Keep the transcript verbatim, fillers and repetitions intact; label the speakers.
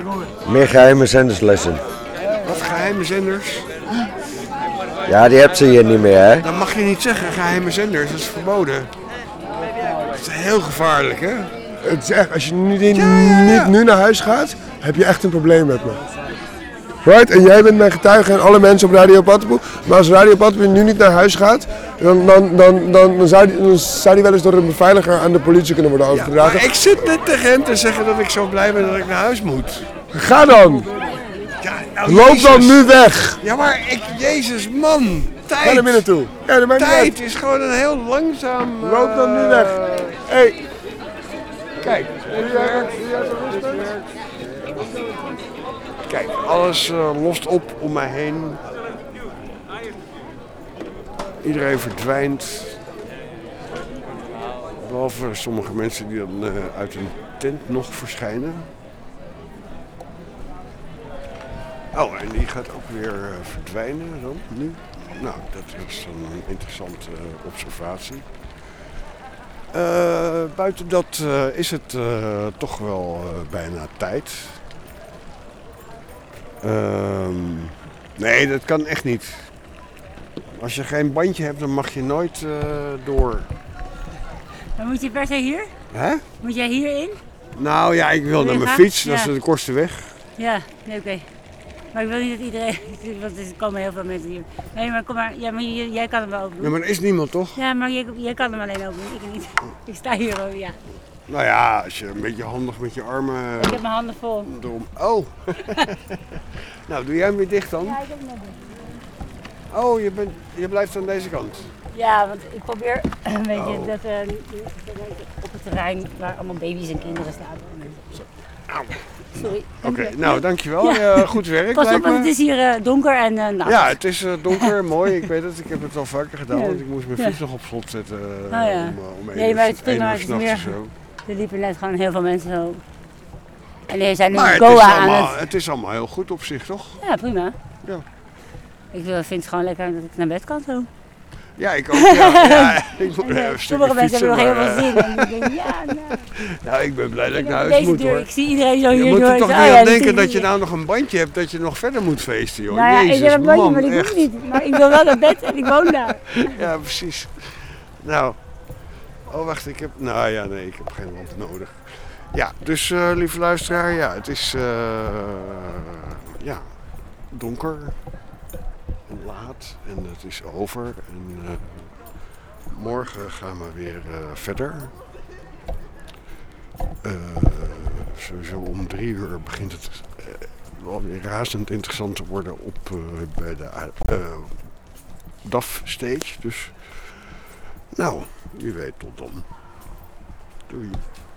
Speaker 1: Meer geheime zenderslessen.
Speaker 2: Wat geheime zenders?
Speaker 1: Ja, die hebt ze hier niet meer, hè?
Speaker 2: Dat mag je niet zeggen, geheime zenders, dat is verboden. Dat is heel gevaarlijk, hè?
Speaker 3: Het is echt, als je nu, niet,
Speaker 2: Ja, ja, ja.
Speaker 3: niet nu naar huis gaat, heb je echt een probleem met me. Right? En jij bent mijn getuige en alle mensen op Radio Pattenpoel. Maar als Radio Pattenpoel nu niet naar huis gaat, dan, dan, dan, dan, dan, zou die, dan zou die wel eens door een beveiliger aan de politie kunnen worden
Speaker 2: Ja,
Speaker 3: overgedragen.
Speaker 2: maar ik zit net tegen hem te zeggen dat ik zo blij ben dat ik naar huis moet.
Speaker 3: Ga dan!
Speaker 2: Ja, nou,
Speaker 3: Loop
Speaker 2: Jezus.
Speaker 3: dan nu weg!
Speaker 2: Ja, maar ik, Jezus, man. Tijd.
Speaker 3: Ga naar binnen toe. Ja, dat maakt niet
Speaker 2: Tijd
Speaker 3: uit.
Speaker 2: is gewoon een heel langzaam... uh,
Speaker 3: Loop dan nu weg. Hey.
Speaker 2: Kijk, het werkt. Het werkt. Kijk, alles uh, lost op om mij heen. Iedereen verdwijnt. Behalve sommige mensen die dan uh, uit een tent nog verschijnen. Oh, en die gaat ook weer uh, verdwijnen dan, nu. Nou, dat was een interessante uh, observatie. Uh, buiten dat uh, is het uh, toch wel uh, bijna tijd. Uh, nee, dat kan echt niet. Als je geen bandje hebt, dan mag je nooit uh, door.
Speaker 4: Dan moet je per se hier?
Speaker 2: Hè?
Speaker 4: Moet jij hierin?
Speaker 2: Nou ja, ik wil
Speaker 4: Wil
Speaker 2: naar
Speaker 4: je
Speaker 2: mijn
Speaker 4: gaan?
Speaker 2: fiets, dat is
Speaker 4: Ja.
Speaker 2: de kortste weg.
Speaker 4: Ja, nee, oké. Maar ik wil niet dat iedereen, want er komen heel veel mensen hier. Nee, maar kom maar, ja, maar jij, jij kan hem wel open doen.
Speaker 2: Ja, maar er is niemand toch?
Speaker 4: Ja, maar jij, jij kan hem alleen open doen, ik niet. Ik sta hier gewoon, ja.
Speaker 2: Nou ja, als je een beetje handig met je armen
Speaker 4: Ik heb mijn handen vol.
Speaker 2: erom... Oh! Nou, doe jij hem weer dicht dan?
Speaker 4: Ja, ik heb hem net dicht.
Speaker 2: Oh, je, bent, je blijft aan deze kant.
Speaker 4: Ja, want ik probeer een beetje
Speaker 2: Oh.
Speaker 4: dat uh, op het terrein waar allemaal baby's en kinderen staan.
Speaker 2: Auw.
Speaker 4: Sorry.
Speaker 2: Oké,
Speaker 4: dank je.
Speaker 2: nou dankjewel.
Speaker 4: Ja.
Speaker 2: Uh, goed werk.
Speaker 4: Pas op,
Speaker 2: lijkt
Speaker 4: want
Speaker 2: me.
Speaker 4: het is hier uh, donker en uh, nat.
Speaker 2: Ja, het is uh, donker, mooi. Ik weet het, ik heb het al vaker gedaan,
Speaker 4: Ja.
Speaker 2: want ik moest mijn
Speaker 4: Ja.
Speaker 2: fiets nog op slot zetten. Uh,
Speaker 4: Oh ja.
Speaker 2: om, uh, om één
Speaker 4: Nee,
Speaker 2: uur-
Speaker 4: maar het is
Speaker 2: één
Speaker 4: prima,
Speaker 2: uur
Speaker 4: het is
Speaker 2: s'nachts
Speaker 4: meer-
Speaker 2: of zo.
Speaker 4: Er liepen net gewoon heel veel mensen zo. En die zijn nu
Speaker 2: Maar het
Speaker 4: Goa
Speaker 2: is,
Speaker 4: aan
Speaker 2: allemaal,
Speaker 4: het...
Speaker 2: het is allemaal heel goed op zich, toch?
Speaker 4: Ja, prima.
Speaker 2: Ja.
Speaker 4: Ik wil- vind het gewoon lekker dat ik naar bed kan zo.
Speaker 2: Ja, ik ook. Ja, ja, ik moet
Speaker 4: En,
Speaker 2: even
Speaker 4: eh,
Speaker 2: een stukje
Speaker 4: sommige mensen
Speaker 2: fietsen,
Speaker 4: hebben nog
Speaker 2: maar,
Speaker 4: heel
Speaker 2: uh,
Speaker 4: veel zin. En ik denk, ja, nou.
Speaker 2: Nou, ik ben blij dat ik
Speaker 4: Ik
Speaker 2: naar
Speaker 4: heb
Speaker 2: huis
Speaker 4: deze
Speaker 2: moet,
Speaker 4: deur,
Speaker 2: hoor.
Speaker 4: ik zie iedereen zo
Speaker 2: Je
Speaker 4: hier
Speaker 2: moet
Speaker 4: door.
Speaker 2: er
Speaker 4: Ik
Speaker 2: toch
Speaker 4: zeg,
Speaker 2: niet
Speaker 4: oh ja,
Speaker 2: aan
Speaker 4: dit
Speaker 2: denken
Speaker 4: is-
Speaker 2: dat je nou nog een bandje hebt, dat je nog verder moet feesten, joh.
Speaker 4: Nou ja,
Speaker 2: Jezus,
Speaker 4: ik heb een bandje,
Speaker 2: man,
Speaker 4: maar ik
Speaker 2: echt.
Speaker 4: hoef niet. Maar ik wil wel naar bed en ik woon daar.
Speaker 2: Ja, precies. Nou, oh wacht, ik heb, nou ja, nee, ik heb geen lamp nodig. Ja, dus uh, lieve luisteraar, ja, het is, uh, ja, donker en laat en het is over en uh, morgen gaan we weer uh, verder. Uh, sowieso om drie uur begint het uh, wel weer razend interessant te worden op, uh, bij de uh, D A F-stage. Dus, nou, wie weet tot dan. Doei.